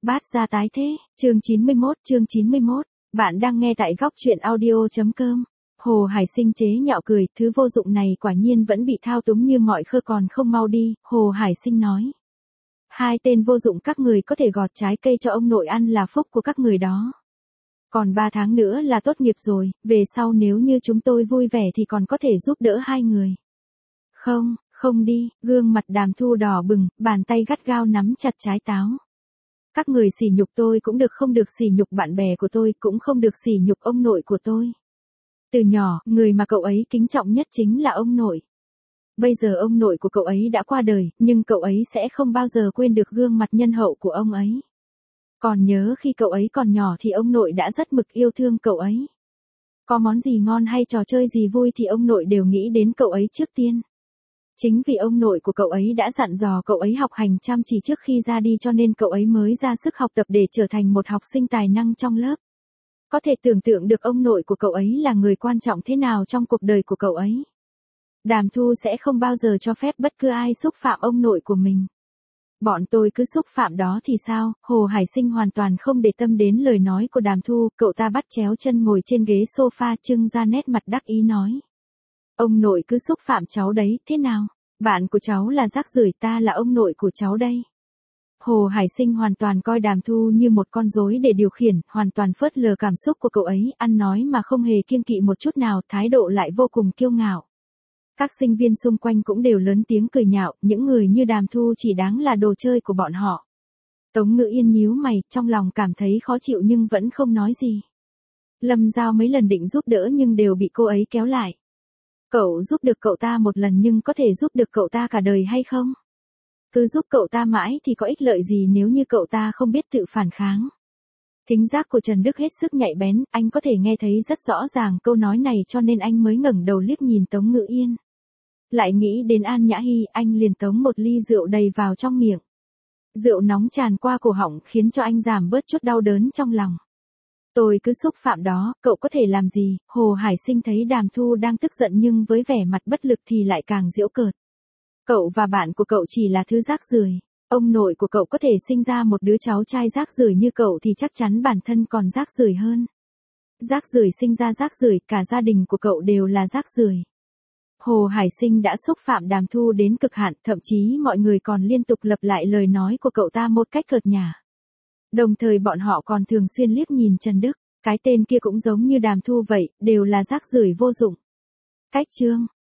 Bát gia tái thế, chương 91, bạn đang nghe tại góc truyện audio.com. Hồ Hải Sinh chế nhạo cười, thứ vô dụng này quả nhiên vẫn bị thao túng như mọi khơ còn không mau đi, Hồ Hải Sinh nói. Hai tên vô dụng các người có thể gọt trái cây cho ông nội ăn là phúc của các người đó. Còn 3 tháng nữa là tốt nghiệp rồi, về sau nếu như chúng tôi vui vẻ thì còn có thể giúp đỡ hai người. Không đi, gương mặt Đàm Thu đỏ bừng, bàn tay gắt gao nắm chặt trái táo. Các người sỉ nhục tôi cũng được, không được sỉ nhục bạn bè của tôi, cũng không được sỉ nhục ông nội của tôi. Từ nhỏ, người mà cậu ấy kính trọng nhất chính là ông nội. Bây giờ ông nội của cậu ấy đã qua đời, nhưng cậu ấy sẽ không bao giờ quên được gương mặt nhân hậu của ông ấy. Còn nhớ khi cậu ấy còn nhỏ thì ông nội đã rất mực yêu thương cậu ấy. Có món gì ngon hay trò chơi gì vui thì ông nội đều nghĩ đến cậu ấy trước tiên. Chính vì ông nội của cậu ấy đã dặn dò cậu ấy học hành chăm chỉ trước khi ra đi cho nên cậu ấy mới ra sức học tập để trở thành một học sinh tài năng trong lớp. Có thể tưởng tượng được ông nội của cậu ấy là người quan trọng thế nào trong cuộc đời của cậu ấy. Đàm Thu sẽ không bao giờ cho phép bất cứ ai xúc phạm ông nội của mình. Bọn tôi cứ xúc phạm đó thì sao? Hồ Hải Sinh hoàn toàn không để tâm đến lời nói của Đàm Thu, cậu ta bắt chéo chân ngồi trên ghế sofa trưng ra nét mặt đắc ý nói. Ông nội cứ xúc phạm cháu đấy, thế nào? Bạn của cháu là rác rưởi, ta là ông nội của cháu đây. Hồ Hải Sinh hoàn toàn coi Đàm Thu như một con rối để điều khiển, hoàn toàn phớt lờ cảm xúc của cậu ấy, ăn nói mà không hề kiêng kỵ một chút nào, thái độ lại vô cùng kiêu ngạo. Các sinh viên xung quanh cũng đều lớn tiếng cười nhạo, những người như Đàm Thu chỉ đáng là đồ chơi của bọn họ. Tống Ngữ Yên nhíu mày, trong lòng cảm thấy khó chịu nhưng vẫn không nói gì. Lâm Giao mấy lần định giúp đỡ nhưng đều bị cô ấy kéo lại. Cậu giúp được cậu ta một lần nhưng có thể giúp được cậu ta cả đời hay không? Cứ giúp cậu ta mãi thì có ích lợi gì nếu như cậu ta không biết tự phản kháng? Thính giác của Trần Đức hết sức nhạy bén, anh có thể nghe thấy rất rõ ràng câu nói này cho nên anh mới ngẩng đầu liếc nhìn Tống Ngữ Yên. Lại nghĩ đến An Nhã Hy, anh liền tống một ly rượu đầy vào trong miệng. Rượu nóng tràn qua cổ họng khiến cho anh giảm bớt chút đau đớn trong lòng. Tôi cứ xúc phạm đó, cậu có thể làm gì? Hồ Hải Sinh thấy Đàm Thu đang tức giận nhưng với vẻ mặt bất lực thì lại càng giễu cợt. Cậu và bạn của cậu chỉ là thứ rác rưởi. Ông nội của cậu có thể sinh ra một đứa cháu trai rác rưởi như cậu thì chắc chắn bản thân còn rác rưởi hơn. Rác rưởi sinh ra rác rưởi, cả gia đình của cậu đều là rác rưởi. Hồ Hải Sinh đã xúc phạm Đàm Thu đến cực hạn, thậm chí mọi người còn liên tục lặp lại lời nói của cậu ta một cách cợt nhả. Đồng thời bọn họ còn thường xuyên liếc nhìn Trần Đức, cái tên kia cũng giống như Đàm Thu vậy, đều là rác rưởi vô dụng. Cách chương